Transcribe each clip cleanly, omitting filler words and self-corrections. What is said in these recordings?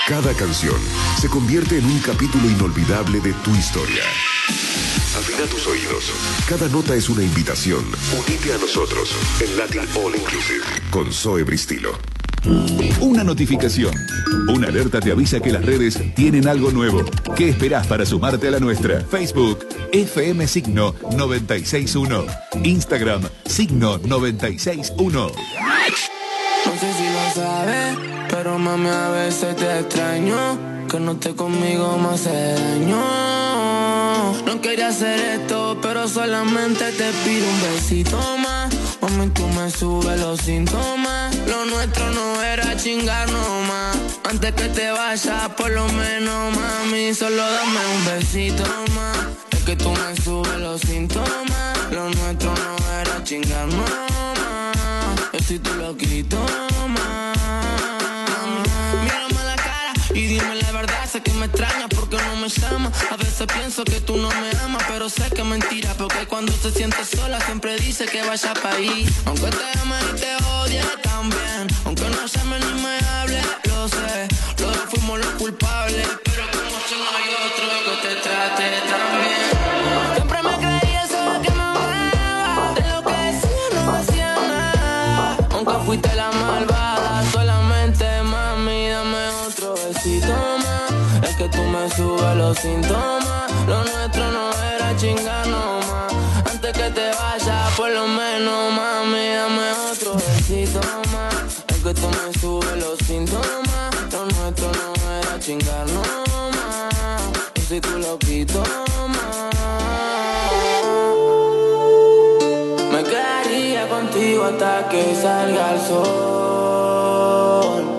Cada canción se convierte en un capítulo inolvidable de tu historia. Afina tus oídos. Cada nota es una invitación. Unite a nosotros en Latin All Inclusive con Zoe Bristilo. Una notificación. Una alerta te avisa que las redes tienen algo nuevo. ¿Qué esperás para sumarte a la nuestra? Facebook, FM Signo 961. Instagram, Signo 961. No sé si lo sabes, pero mami a veces te extraño. Que no estés conmigo me hace daño. No quería hacer esto, pero solamente te pido un besito más. Mami, tú me subes los síntomas. Lo nuestro no era chingar nomás. Antes que te vayas, por lo menos, mami, solo dame un besito más. Es que tú me subes los síntomas. Lo nuestro no era chingar nomás. Yo soy tu loquito más. Mírame a la cara y dime la verdad. Sé que me extrañas porque no me llamas. A veces pienso que tú no me amas, pero sé que es mentira, porque cuando se siente sola siempre dice que vaya pa' ahí. Aunque te ame y te odie también, aunque no llame ni me hable, lo sé, los dos fuimos los culpables, pero como si no hay otro que te trate tan bien. Siempre me creí eso que me amaba, de lo que decía no hacía nada, aunque fuiste la malvada, solamente mami dame otro besito más. Es que tú me subes los síntomas, lo nuestro no era chingar nomás. Antes que te vayas, por lo menos, mami, dame otro besito más. Es que tú me subes los síntomas, lo nuestro no era chingar nomás. Yo soy tu loquito más. Me quedaría contigo hasta que salga el sol.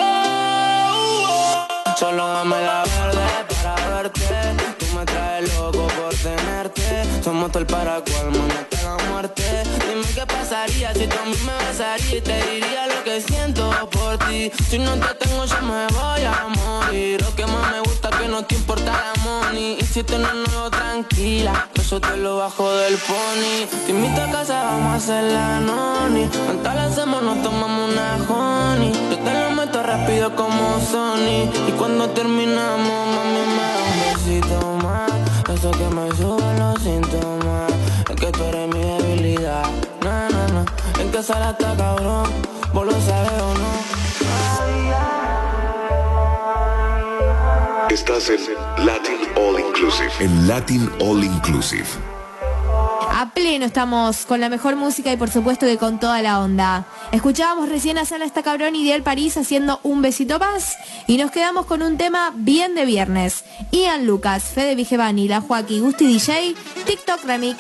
Solo dame la verde para verte. Tú me traes loco por tenerte. Somos todo el paracolmo, no te da muerte. Dime qué pasaría si tú a mí me besarías y te diría lo que siento por ti. Si no te tengo yo me voy a morir. Lo que más me gusta es que no te importa la money. Y si tenés nuevo tranquila, que yo te lo bajo del pony. Te invito a casa, vamos a hacer la noni. Cuando la hacemos nos tomamos una honey. Yo te lo meto rápido como Sony. Y cuando terminamos, mami, me da un besito más. Eso que me sube los síntomas. Es que tú eres mi debilidad. No, no, no. En que sala está cabrón. Vos lo sabes o no. Estás en Latin All Inclusive. En Latin All Inclusive. A pleno estamos con la mejor música y por supuesto que con toda la onda. Escuchábamos recién a Sala Está Cabrón y Diel París haciendo Un Besito Más y nos quedamos con un tema bien de viernes. Ian Lucas, Fede Vigevani, La Joaquí, Gusti DJ, TikTok Remix.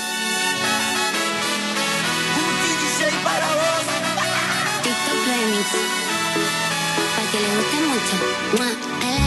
TikTok Remix, para que le guste mucho.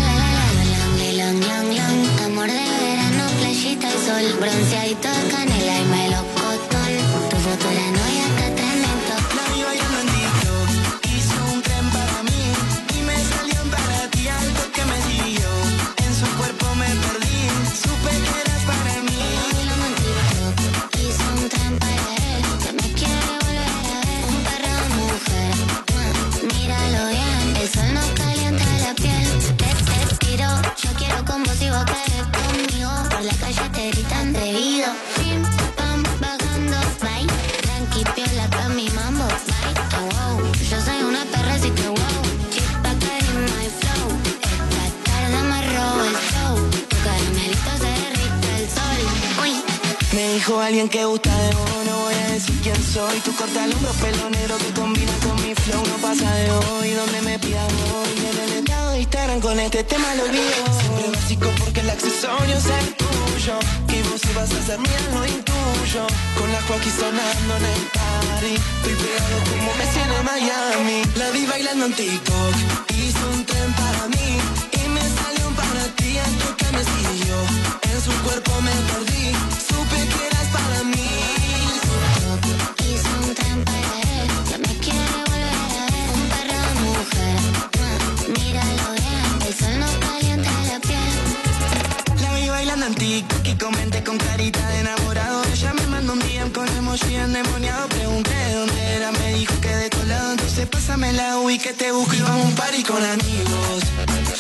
Amor de verano, playita y sol, bronceadito de canela y melocotón. Tu foto la novia está tremendo. La vi bailando en TikTok, hizo un tren para mí y me salió para ti algo que me dio. En su cuerpo me perdí, supe que eras para mí. Bailando en TikTok, hizo un tren para él, que me quiere volver a ver. Un perro de mujer, míralo bien, el sol nos calienta la piel. Te tiro, yo quiero con vos y vos querés conmigo. Por la calle te gritan debido. Pim, pam, bajando, bye. Tranqui, piola pa' mi mambo, bye. Oh, wow, yo soy una perra así que wow. Chispa en my flow. Esta tarde me robo el show. Tu caramelito se derrite el sol. Uy. Me dijo alguien que gusta de vos, no voy a decir quién soy. Tu corta al hombro, pelo negro que combina con mi flow. No pasa de hoy, donde me pidas hoy. En el estado de Instagram con este tema lo olvido. Siempre básico porque el accesorio es el tuyo. Y vos si vas a ser mía lo intuyo. Con la Joaquín sonando en el party. Estoy pegado como Messi en el Miami. La vi bailando en TikTok, hizo un tren para mí y me salió para ti algo que me siguió. En su cuerpo me perdí, supe que eras para mí. Hizo un tren para él, que me quiere volver a ver. Un perro de mujer, míralo bien, el sol nos calienta la piel. La vi bailando en TikTok y comenté con carita de enamorado. Ella me mandó un DM con emoji endemoniado. Pregunté dónde era, me dijo que de tu lado. Entonces pásame la UI que te busco y vamos a un party con amigos.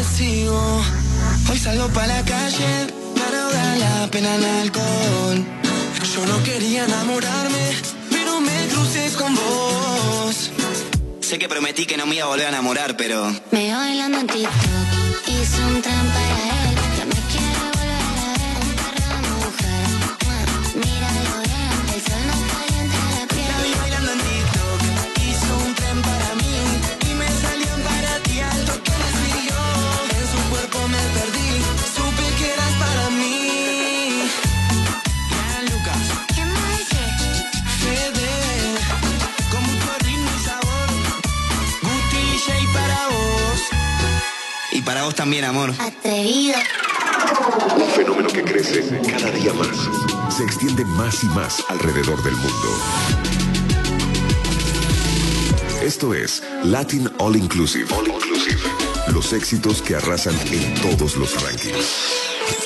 sigo. Hoy salgo pa' la calle para ahogar la pena en alcohol. Yo no quería enamorarme, pero me crucé con vos. Sé que prometí que no me iba a volver a enamorar, pero... Me veo bailando en TikTok, hice un tren para él. Ya me quiere volver a ver, un perro de mujer. Míralo bien, el sol no calienta la piel. La vi bailando en TikTok, hizo un tren para mí y me salió para ti alto que me siguió. En su cuerpo me perdí, supe que eras para mí. Ya, Lucas. ¿Qué más dice? Fede, con mucho ritmo y sabor. Gusti J para vos. Y para vos también, amor. Atrevido. Un fenómeno que crece cada día más. Se extiende más y más alrededor del mundo. Esto es Latin All Inclusive. All Inclusive. Los éxitos que arrasan en todos los rankings.